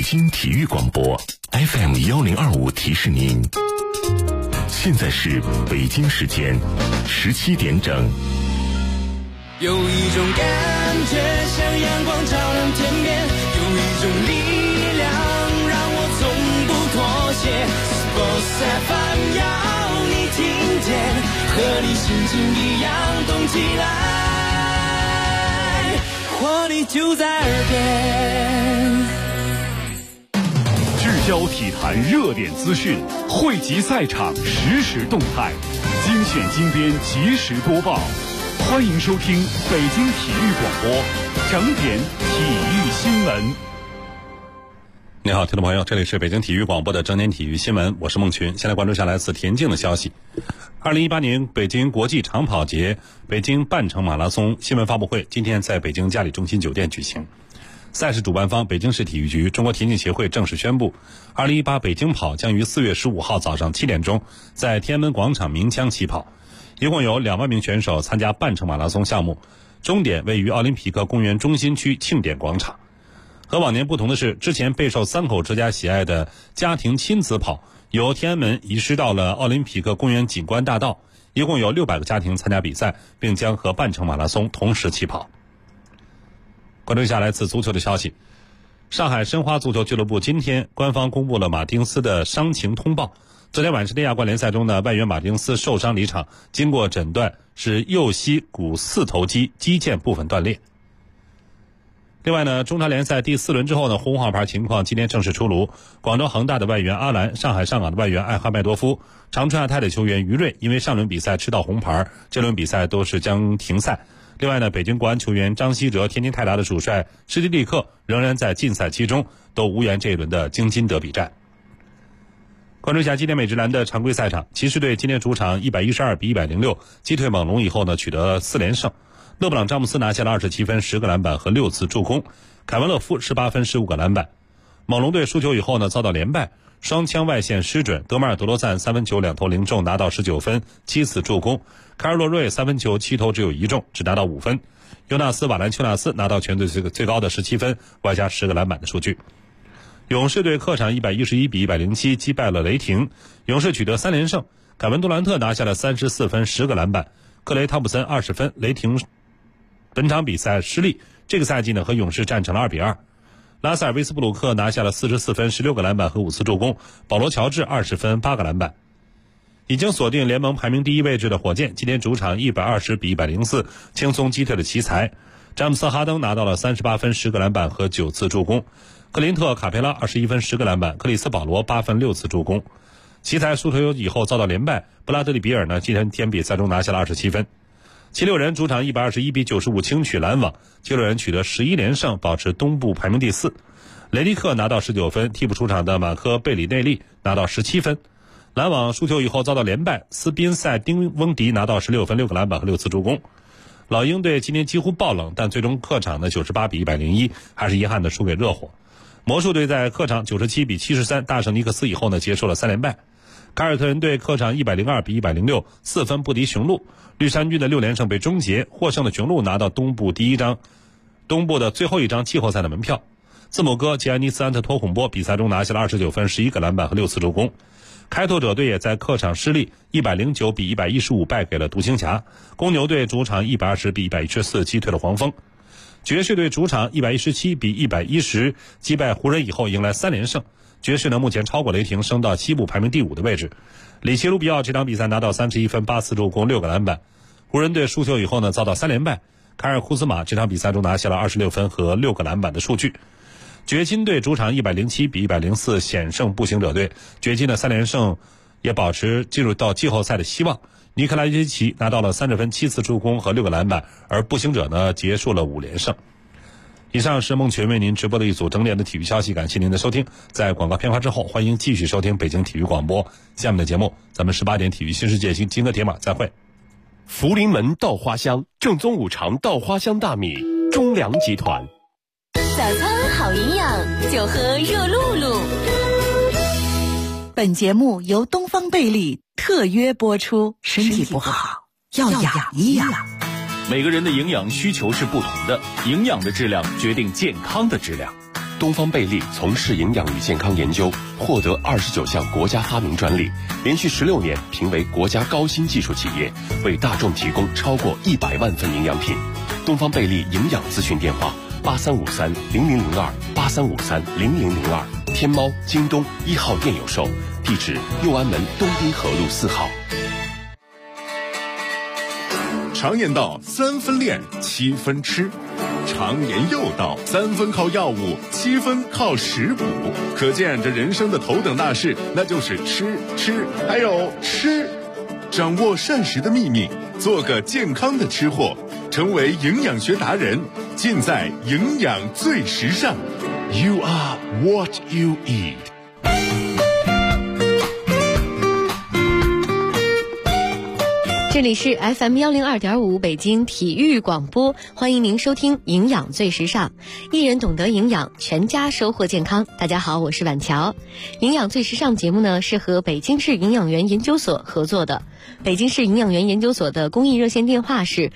京体育广播 FM1025提示您，现在是北京时间17点整。 有一种感觉像阳光照亮天边，有一种力量让我从不妥协。Sports FM 要你听见，和你心情一样动起来，活力就在耳边。 聚焦体坛热点资讯，汇集赛场实时动态，精选精编及时播报。欢迎收听北京体育广播整点体育新闻。 你好，听众朋友，这里是北京体育广播的整点体育新闻，我是孟群。先来关注下来自田径的消息。2018年北京国际长跑节北京半程马拉松新闻发布会今天在北京嘉里中心酒店举行。赛事主办方北京市体育局、中国田径协会正式宣布，2018北京跑将于4月15号早上7点钟在天安门广场鸣枪起跑。一共有2万名选手参加半程马拉松项目，终点位于奥林匹克公园中心区庆典广场。和往年不同的是，之前备受3口之家喜爱的家庭亲子跑由天安门移师到了奥林匹克公园景观大道，一共有600个家庭参加比赛，并将和半程马拉松同时起跑。关注一下来自足球的消息，上海申花足球俱乐部今天官方公布了马丁斯的伤情通报。昨天晚上的亚冠联赛中呢，外援马丁斯受伤离场，经过诊断是右膝股四头肌肌腱部分断裂。另外呢，中超联赛第4轮之后呢，红黄牌情况今天正式出炉。广州恒大的外援阿兰、上海上港的外援艾哈迈多夫、长春亚泰的球员于睿因为上轮比赛吃到红牌，这轮比赛都是将停赛。另外呢，北京国安球员张稀哲、天津泰达的主帅施蒂利克仍然在禁赛期中，都无缘这一轮的京津德比战。关注一下今天美职篮的常规赛场，骑士队今天主场112比106击退猛龙以后呢，取得4连胜。勒布朗詹姆斯拿下了27分、10个篮板和6次助攻，凯文勒夫18分、15个篮板。猛龙队输球以后呢，遭到连败，双枪外线失准，德马尔德罗赞3分球2投0中，拿到19分、7次助攻。凯尔洛瑞3分球7投只有1中，只拿到5分。尤纳斯瓦兰丘纳斯拿到全队最高的17分，外加10个篮板的数据。勇士队客场111比107击败了雷霆，勇士取得3连胜。凯文杜兰特拿下了34分、10个篮板，克雷汤普森20分。雷霆本场比赛失利，这个赛季呢和勇士战成了2比2。拉塞尔威斯布鲁克拿下了44分、16个篮板和5次助攻，保罗乔治20分、8个篮板。已经锁定联盟排名第1位置的火箭，今天主场120比104轻松击退了奇才。詹姆斯哈登拿到了38分、10个篮板和9次助攻。克林特卡佩拉21分、10个篮板，克里斯保罗8分、6次助攻。奇才输球以后遭到连败，布拉德里比尔呢今天比赛中拿下了27分。76人主场121比95轻取篮网，76人取得11连胜，保持东部排名第4。雷迪克拿到19分，替补出场的马科贝里内利拿到17分。篮网输球以后遭到连败，斯宾塞丁翁迪拿到16分、6个篮板和6次助攻。老鹰队今天几乎爆冷，但最终客场的98比101还是遗憾的输给热火。魔术队在客场97比73大胜尼克斯以后呢，结束了3连败。凯尔特人队客场102比106 4分不敌雄鹿。绿衫军的6连胜被终结，获胜的雄鹿拿到东部的最后一张季后赛的门票。字母哥吉安尼斯安特托孔波比赛中拿下了29分、11个篮板和6次助攻。开拓者队也在客场失利，109比115败给了独行侠。公牛队主场120比114击退了黄蜂。爵士队主场117比110击败湖人以后迎来3连胜。爵士呢目前超过雷霆，升到西部排名第5的位置。里奇卢比奥这场比赛拿到31分、8次助攻、6个篮板。湖人队输球以后呢遭到3连败。凯尔库兹马这场比赛中拿下了26分和6个篮板的数据。掘金队主场107比104险胜步行者队，掘金的3连胜也保持进入到季后赛的希望。尼克拉约基奇拿到了30分、7次助攻和6个篮板，而步行者呢结束了5连胜。以上是孟群为您直播的一组整点的体育消息，感谢您的收听。在广告片花之后，欢迎继续收听北京体育广播下面的节目，咱们18点体育新世界金戈铁马再会。 福临门稻花香，正宗五常稻花香大米，中粮集团。 早餐好营养，就喝热露露。本节目由东方贝利特约播出，身体不好要养一养。 每个人的营养需求是不同的，营养的质量决定健康的质量。 东方贝利从事营养与健康研究，获得29项国家发明专利，连续16年评为国家高新技术企业，为大众提供超过100万份营养品。东方贝利营养咨询电话83530002，83530002，天猫、京东1号店有售，地址右安门东滨河路4号。 常言道3分练7分吃，常言又道3分靠药物7分靠食补，可见这人生的头等大事那就是吃还有吃。掌握膳食的秘密，做个健康的吃货，成为营养学达人，尽在营养最时尚。 You are what you eat。 这里是 FM102.5 北京体育广播，欢迎您收听营养最时尚，一人懂得营养，全家收获健康。大家好，我是婉乔。营养最时尚节目呢是和北京市营养员研究所合作的，北京市营养员研究所的公益热线电话是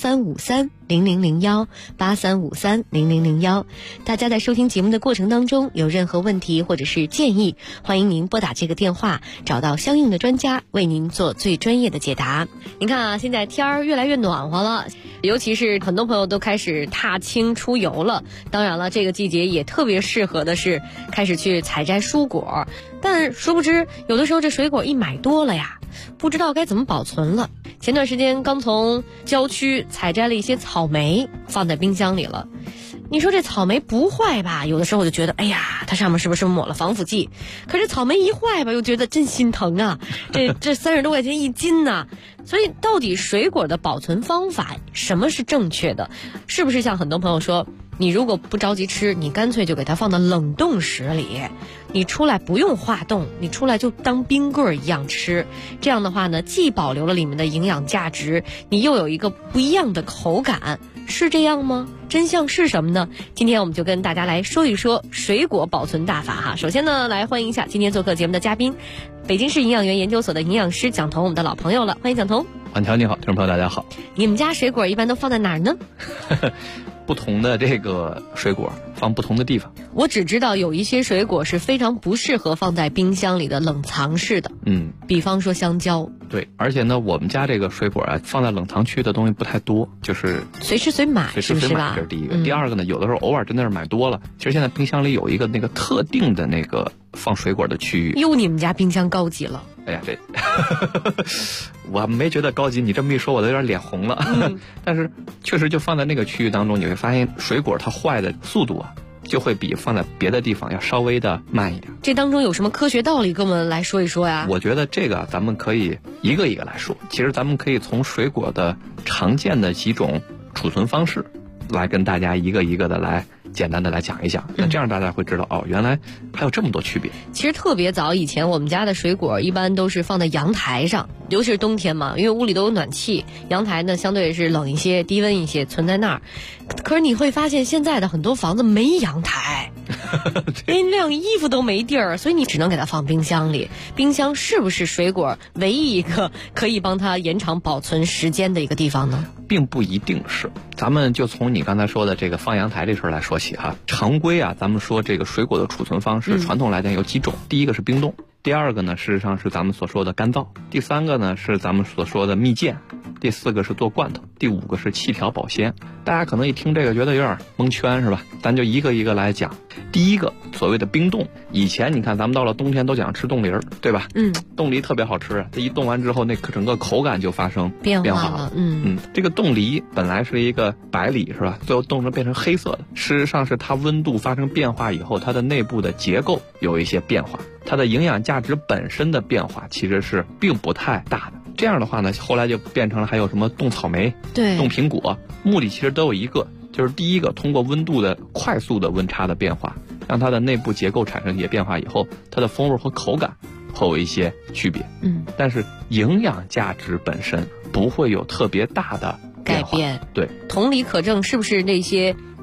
83530001，83530001。大家在收听节目的过程当中有任何问题或者是建议，欢迎您拨打这个电话，找到相应的专家为您做最专业的解答。您看啊，现在天儿越来越暖和了，尤其是很多朋友都开始踏青出游了。当然了，这个季节也特别适合的是开始去采摘蔬果，但殊不知有的时候这水果一买多了呀，不知道该怎么保存了。前段时间刚从郊区采摘了一些草莓，放在冰箱里了。你说这草莓不坏吧，有的时候我就觉得，哎呀，它上面是不是抹了防腐剂？可是草莓一坏吧，又觉得真心疼啊，这30多块钱一斤呢。所以到底水果的保存方法什么是正确的？是不是像很多朋友说，你如果不着急吃，你干脆就给它放到冷冻室里，你出来不用化冻，你出来就当冰棍一样吃。这样的话呢，既保留了里面的营养价值，你又有一个不一样的口感，是这样吗？真相是什么呢？今天我们就跟大家来说一说水果保存大法哈。首先呢，来欢迎一下今天做客节目的嘉宾，北京市营养员研究所的营养师蒋彤，我们的老朋友了，欢迎蒋彤。 婉乔你好，听众朋友大家好。 你们家水果一般都放在哪儿呢？ 不同的这个水果放不同的地方。 我只知道有一些水果是非常不适合放在冰箱里的冷藏式的，比方说香蕉。 对，而且呢，我们家这个水果啊，放在冷藏区的东西不太多，就是随吃随买， 随吃随买，这是第一个。第二个呢，有的时候偶尔真的是买多了。其实现在冰箱里有一个那个特定的那个放水果的区域。 哟，你们家冰箱高级了。 哎呀，这我没觉得高级，你这么一说，我都有点脸红了。但是确实就放在那个区域当中，你会发现水果它坏的速度啊，就会比放在别的地方要稍微的慢一点。 这当中有什么科学道理跟我们来说一说呀？ 我觉得这个咱们可以一个一个来说。其实咱们可以从水果的常见的几种储存方式来跟大家一个一个的来简单的来讲一讲，那这样大家会知道哦，原来还有这么多区别。 其实特别早以前，我们家的水果一般都是放在阳台上，尤其是冬天嘛，因为屋里都有暖气，阳台呢相对是冷一些、低温一些，存在那儿。可是你会发现，现在的很多房子没阳台，连晾衣服都没地儿，所以你只能给它放冰箱里。冰箱是不是水果唯一一个可以帮它延长保存时间的一个地方呢？ 并不一定是。咱们就从你刚才说的这个放阳台这事儿来说起哈。常规啊，咱们说这个水果的储存方式，传统来讲有几种。第一个是冰冻，第二个呢，事实上是咱们所说的干燥，第三个呢是咱们所说的蜜饯，第四个是做罐头，第五个是气调保鲜。大家可能一听这个觉得有点蒙圈是吧？咱就一个一个来讲。第一个所谓的冰冻，以前你看咱们到了冬天都讲吃冻梨儿，对吧？冻梨特别好吃，这一冻完之后，那整个口感就发生变化了。这个冻梨本来是一个白梨是吧？最后冻成变成黑色的，事实上是它温度发生变化以后，它的内部的结构有一些变化，它的营养价值本身的变化其实是并不太大的。这样的话呢，后来就变成了还有什么冻草莓、冻苹果，目的其实都有一个，就是第一个通过温度的快速的温差的变化，让它的内部结构产生一些变化以后，它的风味和口感会有一些区别。但是营养价值本身不会有特别大的改变。 对， 同理可证，是不是那些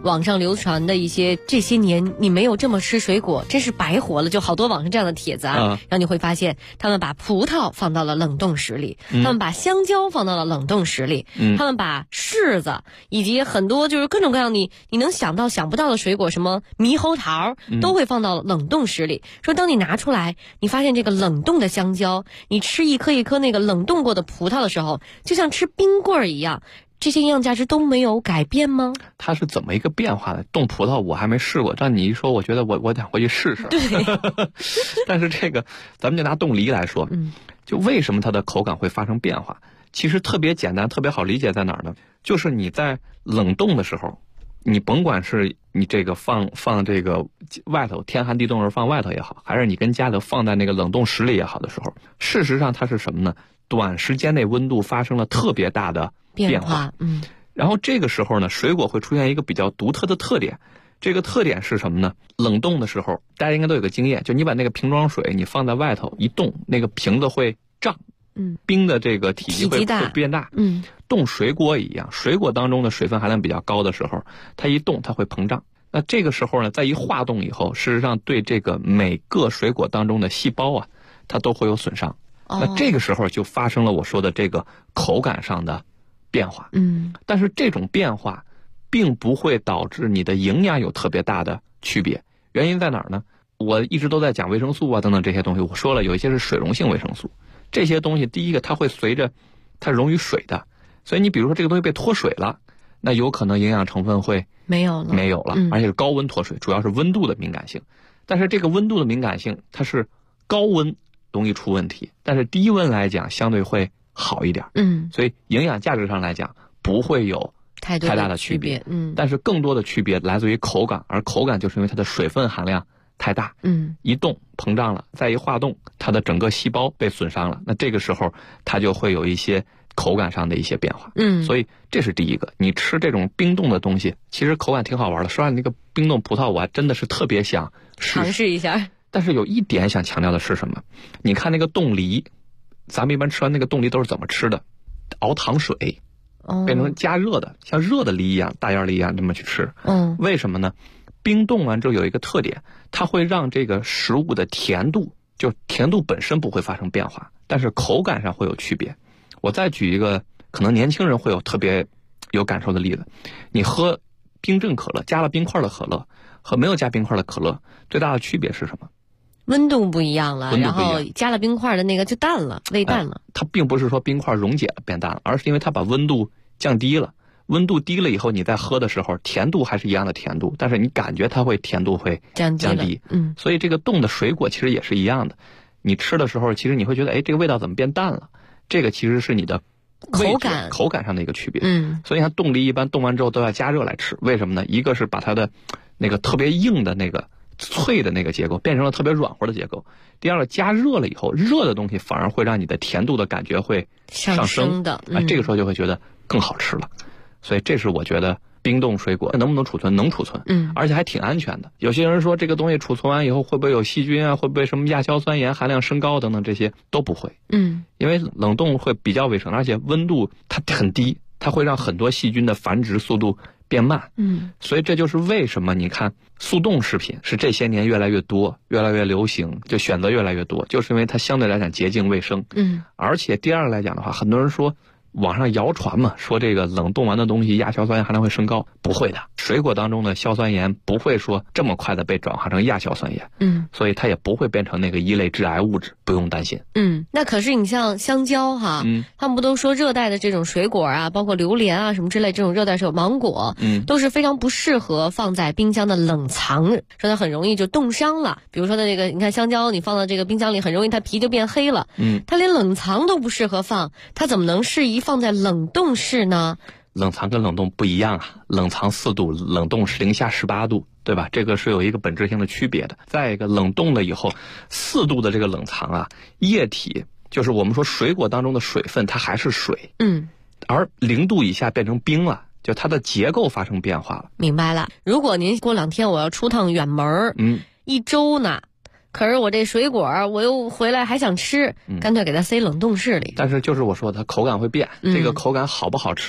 网上流传的一些这些年你没有这么吃水果真是白活了，就好多网上这样的帖子啊，然后你会发现他们把葡萄放到了冷冻室里，他们把香蕉放到了冷冻室里，他们把柿子以及很多就是各种各样你能想到想不到的水果，什么猕猴桃都会放到冷冻室里。说当你拿出来，你发现这个冷冻的香蕉，你吃一颗一颗那个冷冻过的葡萄的时候，就像吃冰棍儿一样，这些营养价值都没有改变吗？ 它是怎么一个变化的？冻葡萄我还没试过，让你一说，我觉得我想回去试试。 对， 但是这个咱们就拿冻梨来说，就为什么它的口感会发生变化？其实特别简单，特别好理解在哪儿呢？就是你在冷冻的时候，你甭管是你这个放这个外头天寒地冻时放外头也好，还是你跟家里放在那个冷冻室里也好的时候，事实上它是什么呢？短时间内温度发生了特别大的变化，然后这个时候呢，水果会出现一个比较独特的特点。这个特点是什么呢？冷冻的时候，大家应该都有个经验，就你把那个瓶装水你放在外头一冻，那个瓶子会胀，冰的这个体积会变大，冻水果一样，水果当中的水分含量比较高的时候，它一冻它会膨胀。那这个时候呢，在一化冻以后，事实上对这个每个水果当中的细胞啊，它都会有损伤。那这个时候就发生了我说的这个口感上的变化。但是这种变化并不会导致你的营养有特别大的区别。原因在哪儿呢？我一直都在讲维生素啊等等这些东西，我说了有一些是水溶性维生素，这些东西第一个它会随着它溶于水的，所以你比如说这个东西被脱水了，那有可能营养成分会没有了，而且是高温脱水，主要是温度的敏感性。但是这个温度的敏感性它是高温容易出问题，但是低温来讲相对会好一点。所以营养价值上来讲不会有太大的区别。但是更多的区别来自于口感，而口感就是因为它的水分含量太大，一冻膨胀了，再一化冻，它的整个细胞被损伤了，那这个时候它就会有一些口感上的一些变化。所以这是第一个。你吃这种冰冻的东西，其实口感挺好玩的。说让那个冰冻葡萄，我还真的是特别想尝试一下。 但是有一点想强调的是什么？你看那个冻梨，咱们一般吃完那个冻梨都是怎么吃的？熬糖水，变成加热的，像热的梨一样，大叶梨一样这么去吃。为什么呢？冰冻完之后有一个特点，它会让这个食物的甜度，就甜度本身不会发生变化，但是口感上会有区别。我再举一个可能年轻人会有特别有感受的例子，你喝冰镇可乐，加了冰块的可乐和没有加冰块的可乐，最大的区别是什么？ 温度不一样了，然后加了冰块的那个就淡了，味淡了。 它并不是说冰块溶解了变淡了，而是因为它把温度降低了。温度低了以后，你在喝的时候，甜度还是一样的甜度，但是你感觉它会甜度会降低。所以这个冻的水果其实也是一样的，你吃的时候，其实你会觉得，哎，这个味道怎么变淡了？这个其实是你的口感上的一个区别。所以像冻梨一般冻完之后都要加热来吃，为什么呢？一个是把它的那个特别硬的那个脆的那个结构变成了特别软和的结构。第二个，加热了以后，热的东西反而会让你的甜度的感觉会上升的，这个时候就会觉得更好吃了。所以这是我觉得冰冻水果能不能储存？能储存，而且还挺安全的。有些人说这个东西储存完以后会不会有细菌啊？会不会什么亚硝酸盐含量升高等等，这些都不会。因为冷冻会比较卫生，而且温度它很低，它会让很多细菌的繁殖速度变慢。所以这就是为什么你看速冻食品是这些年越来越多，越来越流行，就选择越来越多，就是因为它相对来讲洁净卫生。而且第二个来讲的话，很多人说网上谣传嘛，说这个冷冻完的东西亚硝酸盐含量会升高，不会的。水果当中的硝酸盐不会说这么快的被转化成亚硝酸盐，所以它也不会变成那个一类致癌物质，不用担心。 那可是你像香蕉哈，他们不都说热带的这种水果啊，包括榴莲啊什么之类这种热带水果，芒果，都是非常不适合放在冰箱的冷藏，说它很容易就冻伤了。比如说的这个，你看香蕉，你放到这个冰箱里，很容易它皮就变黑了。它连冷藏都不适合放，它怎么能适宜放在冷冻室呢？ 冷藏跟冷冻不一样啊，冷藏4度，冷冻是零下18度，对吧？这个是有一个本质性的区别的。再一个，冷冻了以后，4度的这个冷藏啊，液体就是我们说水果当中的水分，它还是水，而0度以下变成冰了，就它的结构发生变化了。 明白了。如果您过2天我要出趟远门，1周呢，可是我这水果我又回来还想吃，干脆给它塞冷冻室里。 但是就是我说它口感会变，这个口感好不好吃，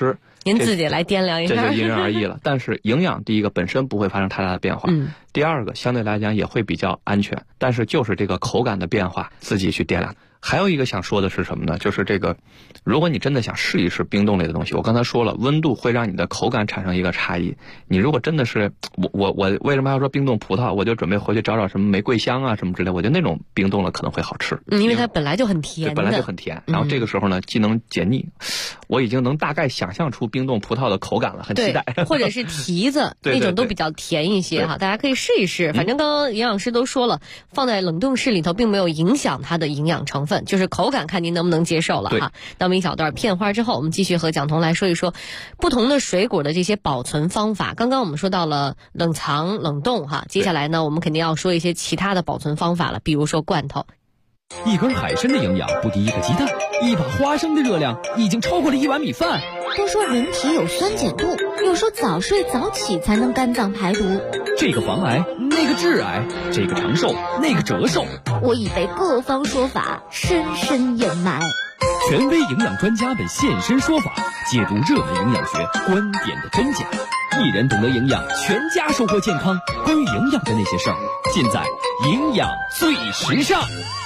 您自己来掂量一下， 这就因人而异了。但是营养第一个本身不会发生太大的变化，第二个相对来讲也会比较安全，但是就是这个口感的变化自己去掂量。还有一个想说的是什么呢？就是这个，如果你真的想试一试冰冻类的东西，我刚才说了，温度会让你的口感产生一个差异。你如果真的是我为什么要说冰冻葡萄？我就准备回去找什么玫瑰香啊什么之类，我觉得那种冰冻了可能会好吃， 因为它本来就很甜的， 本来就很甜。然后这个时候呢，既能解腻，我已经能大概想象出冰冻葡萄的口感了，很期待。 或者是提子那种都比较甜一些哈，大家可以试一试。反正刚刚营养师都说了，放在冷冻室里头并没有影响它的营养成分，就是口感看您能不能接受了哈。那么一小段片花之后，我们继续和蒋彤来说一说不同的水果的这些保存方法。刚刚我们说到了冷藏、冷冻哈，接下来呢，我们肯定要说一些其他的保存方法了，比如说罐头。 一根海参的营养不敌一个鸡蛋，一把花生的热量已经超过了1碗米饭。 都说人体有酸碱度，又说早睡早起才能肝脏排毒。 这个防癌，那个致癌，这个长寿，那个折寿。 我已被各方说法深深掩埋。 权威营养专家们现身说法，解读热门营养学观点的真假。一人懂得营养，全家收获健康。关于营养的那些事儿，尽在营养最时尚。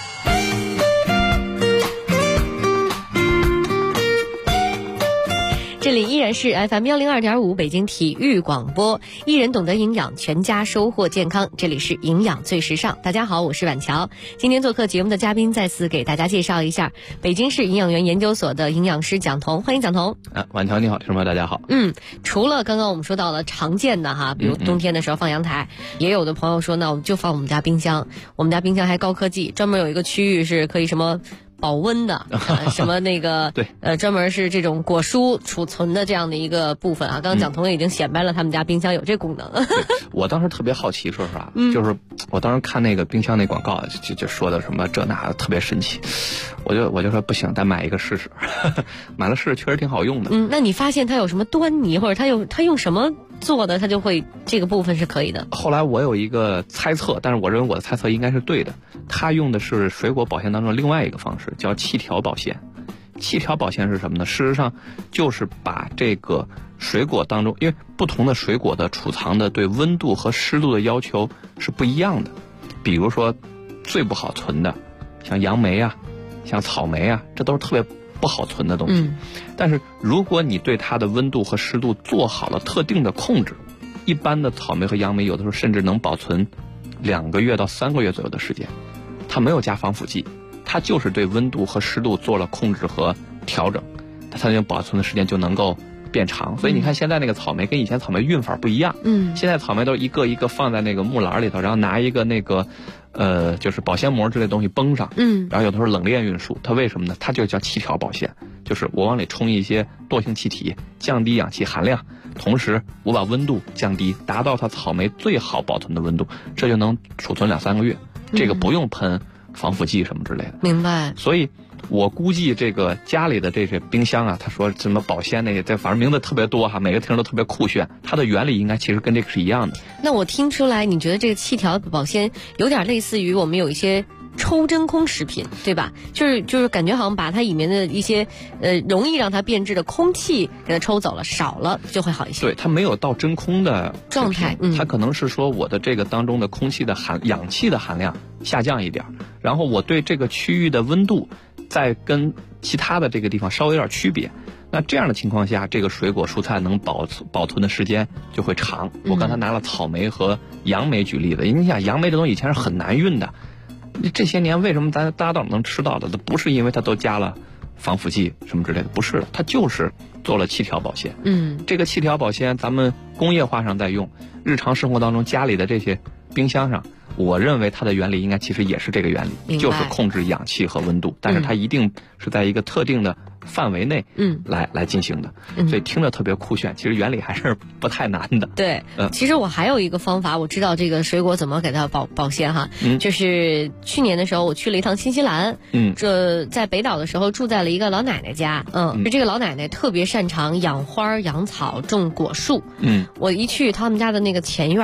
这里依然是 FM 102.5北京体育广播，一人懂得营养，全家收获健康。这里是营养最时尚。大家好，我是婉乔。今天做客节目的嘉宾，再次给大家介绍一下北京市营养员研究所的营养师蒋彤，欢迎蒋彤。 婉乔你好，听众朋友大家好。 除了刚刚我们说到了常见的哈，比如冬天的时候放阳台，也有的朋友说，那我们就放我们家冰箱，我们家冰箱还高科技，专门有一个区域是可以什么保温的，什么那个对， 专门是这种果蔬储存的这样的一个部分啊。刚刚蒋彤也已经显摆了他们家冰箱有这功能。 我当时特别好奇，说实话，就是我当时看那个冰箱那广告，就说的什么这那特别神奇，我就说不行，再买一个试试。买了试试，确实挺好用的。 那你发现它有什么端倪，或者它用什么做的，它就会这个部分是可以的？ 后来我有一个猜测，但是我认为我的猜测应该是对的。它用的是水果保鲜当中另外一个方式，叫气调保鲜。气调保鲜是什么呢？事实上就是把这个水果当中，因为不同的水果的储藏的对温度和湿度的要求是不一样的。比如说最不好存的，像杨梅啊，像草莓啊，这都是特别不好存的东西。但是如果你对它的温度和湿度做好了特定的控制，一般的草莓和杨梅有的时候甚至能保存2个月到3个月左右的时间。它没有加防腐剂，它就是对温度和湿度做了控制和调整，它那保存的时间就能够变长。所以你看现在那个草莓跟以前草莓运法不一样。现在草莓都一个一个放在那个木篮里头，然后拿一个那个就是保鲜膜之类的东西绷上。然后有的时候冷链运输，它为什么呢？它就叫气调保鲜，就是我往里冲一些惰性气体，降低氧气含量，同时我把温度降低，达到它草莓最好保存的温度，这就能储存2-3个月。这个不用喷防腐剂什么之类的。 明白。 所以我估计这个家里的这些冰箱啊，他说什么保鲜那些，这反正名字特别多哈，每个听着都特别酷炫，它的原理应该其实跟这个是一样的。 那我听出来，你觉得这个气调保鲜有点类似于我们有一些抽真空食品，对吧？就是感觉好像把它里面的一些容易让它变质的空气给它抽走了，少了就会好一些。 对，它没有到真空的状态， 它可能是说我的这个当中的空气的氧气的含量下降一点，然后我对这个区域的温度再跟其他的这个地方稍微有点区别。那这样的情况下，这个水果蔬菜能保存的时间就会长。我刚才拿了草莓和杨梅举例子，你想杨梅这东西以前是很难运的，这些年为什么大家都能吃到的？不是因为它都加了防腐剂什么之类的，不是的，它就是做了气调保鲜。这个气调保鲜咱们工业化上在用，日常生活当中家里的这些冰箱上，我认为它的原理应该其实也是这个原理，就是控制氧气和温度，但是它一定是在一个特定的范围内来进行的。所以听着特别酷炫，其实原理还是不太难的。 对，其实我还有一个方法，我知道这个水果怎么给它保鲜哈。就是去年的时候我去了一趟新西兰，这在北岛的时候住在了一个老奶奶家，就这个老奶奶特别擅长养花养草种果树。我一去他们家的那个前院，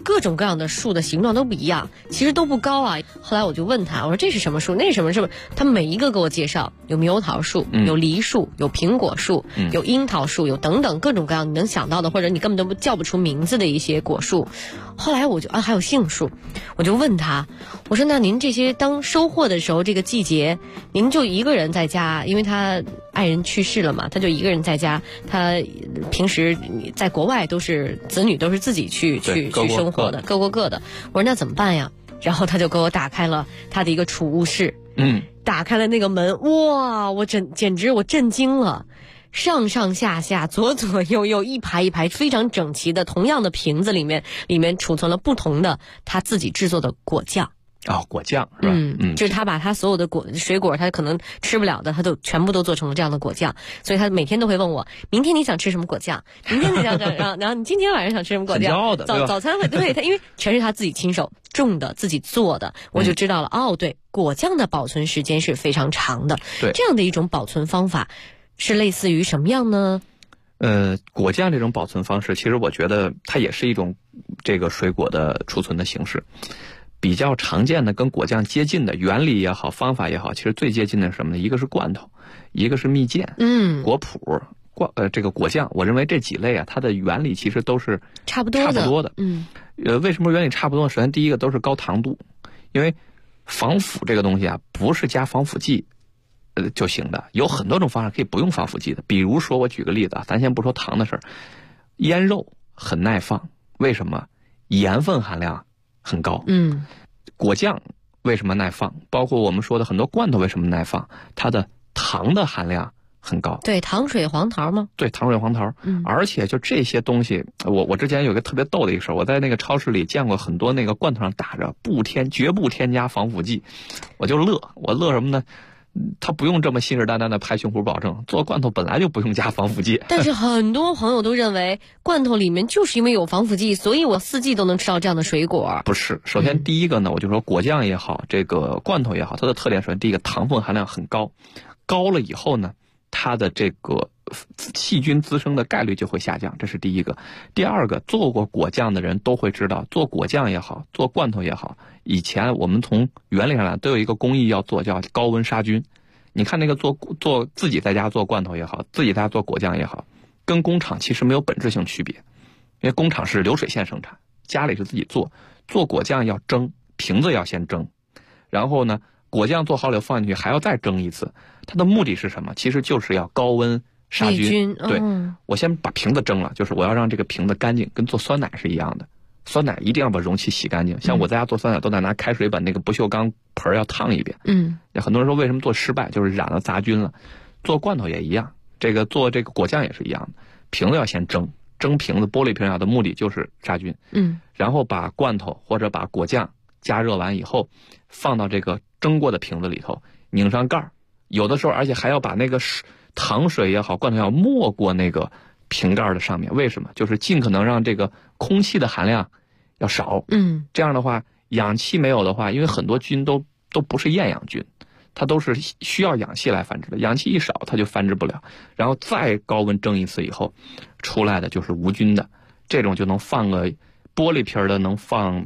各种各样的树的形状都不一样，其实都不高啊。后来我就问他，我说这是什么树，那是什么树？他每一个给我介绍，有猕猴桃树，有梨树，有苹果树，有樱桃树，有等等各种各样你能想到的，或者你根本都叫不出名字的一些果树。后来我就还有杏树，我就问他，我说那您这些当收获的时候，这个季节您就一个人在家，因为他爱人去世了嘛，他就一个人在家，他平时在国外都是子女都是自己去生活的，各过各的。我说那怎么办呀？然后他就给我打开了他的一个储物室，打开了那个门，哇，我简直我震惊了。上上下下左左右右一排一排非常整齐的同样的瓶子里面储存了不同的他自己制作的果酱。 果酱是吧？ 就是他把他所有的水果他可能吃不了的，他都全部都做成了这样的果酱，所以他每天都会问我，明天你想吃什么果酱？明天你想然后你今天晚上想吃什么果酱？ 很骄傲的， 早餐会对他，因为全是他自己亲手种的，自己做的，我就知道了。对，果酱的保存时间是非常长的。 对， 这样的一种保存方法是类似于什么样呢？ 果酱这种保存方式，其实我觉得它也是一种这个水果的储存的形式。比较常见的跟果酱接近的原理也好，方法也好，其实最接近的是什么呢？一个是罐头，一个是蜜饯，果脯，这个果酱，我认为这几类啊，它的原理其实都是差不多的。为什么原理差不多呢？首先第一个都是高糖度，因为防腐这个东西啊，不是加防腐剂就行的，有很多种方法可以不用防腐剂的。比如说我举个例子啊，咱先不说糖的事儿，腌肉很耐放，为什么？盐分含量很高。果酱为什么耐放？包括我们说的很多罐头为什么耐放？它的糖的含量很高。对， 糖水黄桃吗？ 对，糖水黄桃。而且就这些东西，我之前有个特别逗的一个事儿，我在那个超市里见过很多那个罐头上打着绝不添加防腐剂，我就乐什么呢？他不用这么信誓旦旦的拍胸脯保证，做罐头本来就不用加防腐剂。 但是很多朋友都认为罐头里面就是因为有防腐剂，所以我4季都能吃到这样的水果。 不是，首先第一个呢，我就说果酱也好，这个罐头也好，它的特点首先第一个糖分含量很高，高了以后呢，它的这个细菌滋生的概率就会下降，这是第一个。第二个，做过果酱的人都会知道，做果酱也好，做罐头也好，以前我们从原理上来都有一个工艺要做，叫高温杀菌。你看那个做自己在家做罐头也好，自己在家做果酱也好，跟工厂其实没有本质性区别，因为工厂是流水线生产，家里是自己做果酱要蒸，瓶子要先蒸，然后呢果酱做好了放进去还要再蒸一次，它的目的是什么？其实就是要高温杀菌。对，我先把瓶子蒸了，就是我要让这个瓶子干净，跟做酸奶是一样的。酸奶一定要把容器洗干净，像我在家做酸奶都得拿开水把那个不锈钢盆要烫一遍。很多人说为什么做失败，就是染了杂菌了。做罐头也一样，做这个果酱也是一样的，瓶子要先蒸瓶子，玻璃瓶的目的就是杀菌。然后把罐头或者把果酱加热完以后，放到这个蒸过的瓶子里头，拧上盖儿，有的时候而且还要把那个糖水也好，罐头要没过那个瓶盖的上面。为什么？就是尽可能让这个空气的含量要少。这样的话氧气没有的话，因为很多菌都不是厌氧菌，它都是需要氧气来繁殖的，氧气一少它就繁殖不了。然后再高温蒸一次以后出来的就是无菌的，这种就能放个玻璃瓶的能放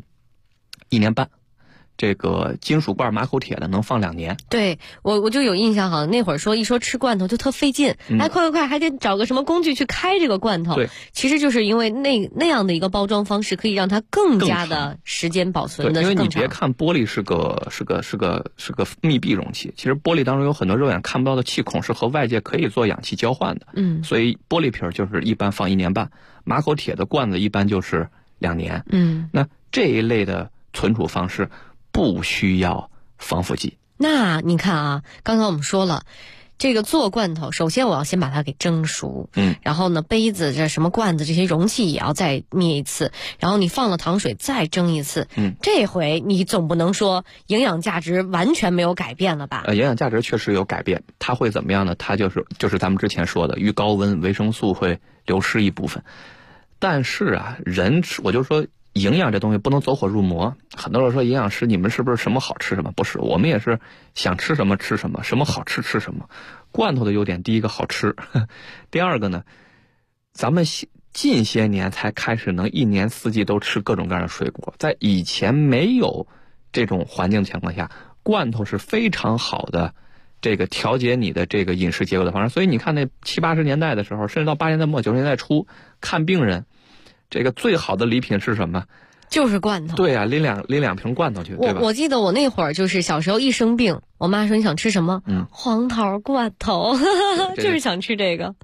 1年半，这个金属罐马口铁的能放2年。 对，我就有印象，好像那会儿一说吃罐头就特费劲，快，还得找个什么工具去开这个罐头。 对， 其实就是因为那样的一个包装方式，可以让它更加的时间保存的。 因为你别看玻璃是个密闭容器，其实玻璃当中有很多肉眼看不到的气孔，是和外界可以做氧气交换的。所以玻璃瓶就是一般放1年半，马口铁的罐子一般就是2年。那这一类的存储方式不需要防腐剂。 那你看啊，刚刚我们说了，这个做罐头，首先我要先把它给蒸熟，然后呢，杯子这什么罐子这些容器也要再灭一次，然后你放了糖水再蒸一次，这回你总不能说营养价值完全没有改变了吧？ 营养价值确实有改变，它会怎么样呢？它就是咱们之前说的，遇高温维生素会流失一部分，但是啊，我就说。营养这东西不能走火入魔，很多人说营养师你们是不是什么好吃什么？不是，我们也是想吃什么吃什么，什么好吃吃什么。罐头的优点，第一个好吃，第二个呢， 咱们近些年才开始能一年四季都吃各种各样的水果，在以前没有这种环境情况下，罐头是非常好的这个调节你的这个饮食结构的方式。所以你看那70、80年代的时候，甚至到80年代末90年代初，看病人这个最好的礼品是什么？ 就是罐头。 对啊，拎两瓶罐头去，对吧？ 我记得我那会儿就是小时候一生病，我妈说你想吃什么？黄桃罐头，就是想吃这个。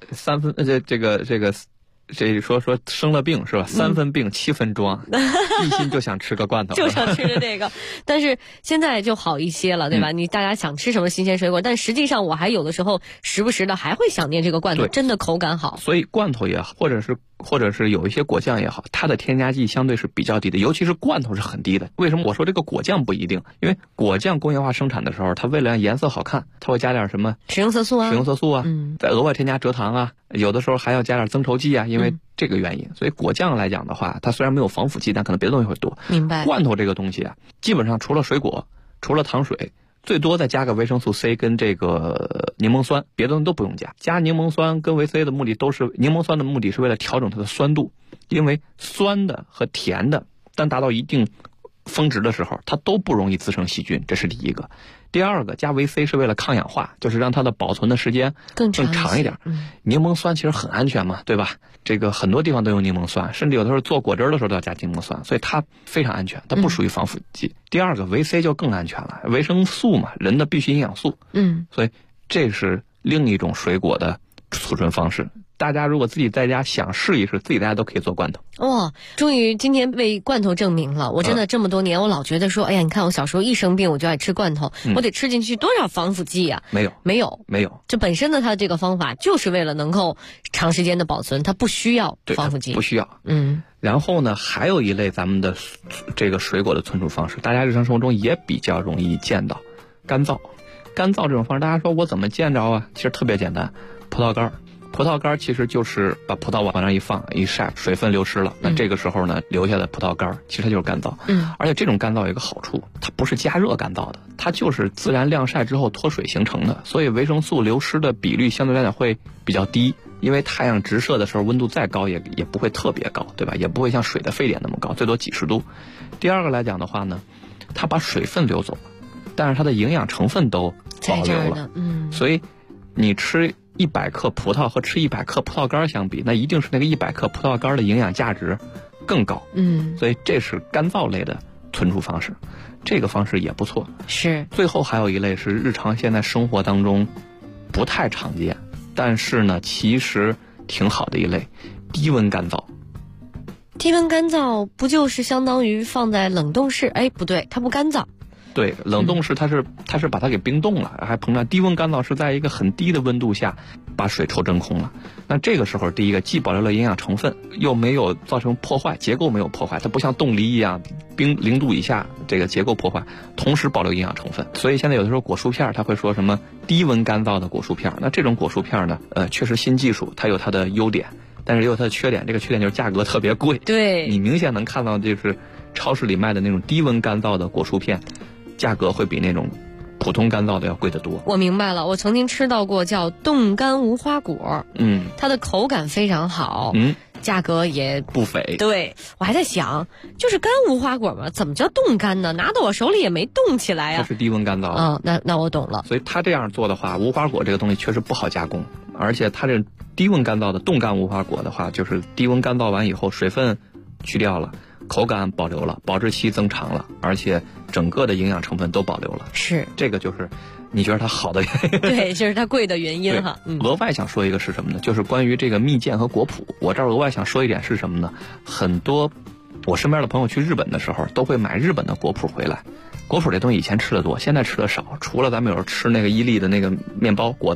这说生了病是吧？3分病7分装，一心就想吃个罐头， 就想吃的这个。但是现在就好一些了，对吧？你大家想吃什么新鲜水果，但实际上我还有的时候时不时的还会想念这个罐头，真的口感好。 所以罐头也好，或者是有一些果酱也好，它的添加剂相对是比较低的，尤其是罐头是很低的。为什么我说这个果酱不一定？因为果酱工业化生产的时候，它为了让颜色好看，它会加点什么食用色素啊， 再额外添加蔗糖啊，有的时候还要加点增稠剂啊，因为这个原因。所以果酱来讲的话，它虽然没有防腐剂，但可能别的东西会多。 明白。 罐头这个东西啊，基本上除了水果，除了糖水，最多再加个维生素 C 跟这个柠檬酸，别的东西都不用加。加柠檬酸跟维 C 的目的都是，柠檬酸的目的是为了调整它的酸度，因为酸的和甜的，但达到一定峰值的时候，它都不容易滋生细菌，这是第一个。第二个，加维 C 是为了抗氧化，就是让它的保存的时间更长一点。柠檬酸其实很安全嘛，对吧？这个很多地方都用柠檬酸，甚至有的时候做果汁的时候都要加柠檬酸，所以它非常安全，它不属于防腐剂。第二个，维 C 就更安全了，维生素嘛，人的必需营养素。所以这是另一种水果的储存方式。大家如果自己在家想试一试，自己在家都可以做罐头。 哇，终于今天为罐头证明了。我真的这么多年，我老觉得说，哎呀，你看我小时候一生病我就爱吃罐头，我得吃进去多少防腐剂啊？没有。这本身的它这个方法就是为了能够长时间的保存，它不需要防腐剂， 不需要。然后呢，还有一类咱们的这个水果的存储方式，大家日常生活中也比较容易见到，干燥这种方式，大家说我怎么见着啊？其实特别简单，葡萄干其实就是把葡萄往上一放一晒，水分流失了，那这个时候呢留下的葡萄干其实它就是干燥。而且这种干燥有一个好处，它不是加热干燥的，它就是自然晾晒之后脱水形成的，所以维生素流失的比率相对来讲会比较低，因为太阳直射的时候温度再高也不会特别高，对吧？也不会像水的沸点那么高，最多几十度。第二个来讲的话呢，它把水分流走了，但是它的营养成分都保留了。所以你吃100克葡萄和吃100克葡萄干相比，那一定是那个100克葡萄干的营养价值更高。所以这是干燥类的存储方式，这个方式也不错。 是。 最后还有一类是日常现在生活当中不太常见，但是呢其实挺好的一类，低温干燥。 低温干燥不就是相当于放在冷冻室？哎，不对，它不干燥。 对，冷冻室它是把它给冰冻了，还膨胀。低温干燥是在一个很低的温度下把水抽真空了。那这个时候，第一个既保留了营养成分，又没有造成破坏，结构没有破坏，它不像冻梨一样冰0度以下这个结构破坏，同时保留营养成分。所以现在有的时候果蔬片它会说什么低温干燥的果蔬片，那这种果蔬片呢，确实新技术，它有它的优点，但是也有它的缺点。这个缺点就是价格特别贵。 对， 你明显能看到就是超市里卖的那种低温干燥的果蔬片，价格会比那种普通干燥的要贵得多。 我明白了，我曾经吃到过叫冻干无花果，它的口感非常好，价格也不菲。 对，我还在想，就是干无花果嘛，怎么叫冻干呢？拿到我手里也没冻起来它是低温干燥。 那我懂了。 所以它这样做的话，无花果这个东西确实不好加工，而且它这低温干燥的冻干无花果的话，就是低温干燥完以后水分去掉了，口感保留了，保质期增长了，而且整个的营养成分都保留了。 是， 这个就是你觉得它好的原因。 对，就是它贵的原因哈。 额外想说一个是什么呢？就是关于这个蜜饯和果脯，我这儿额外想说一点是什么呢？很多我身边的朋友去日本的时候都会买日本的果脯回来。果脯这东西以前吃的多，现在吃的少，除了咱们有时候吃那个伊利的那个面包果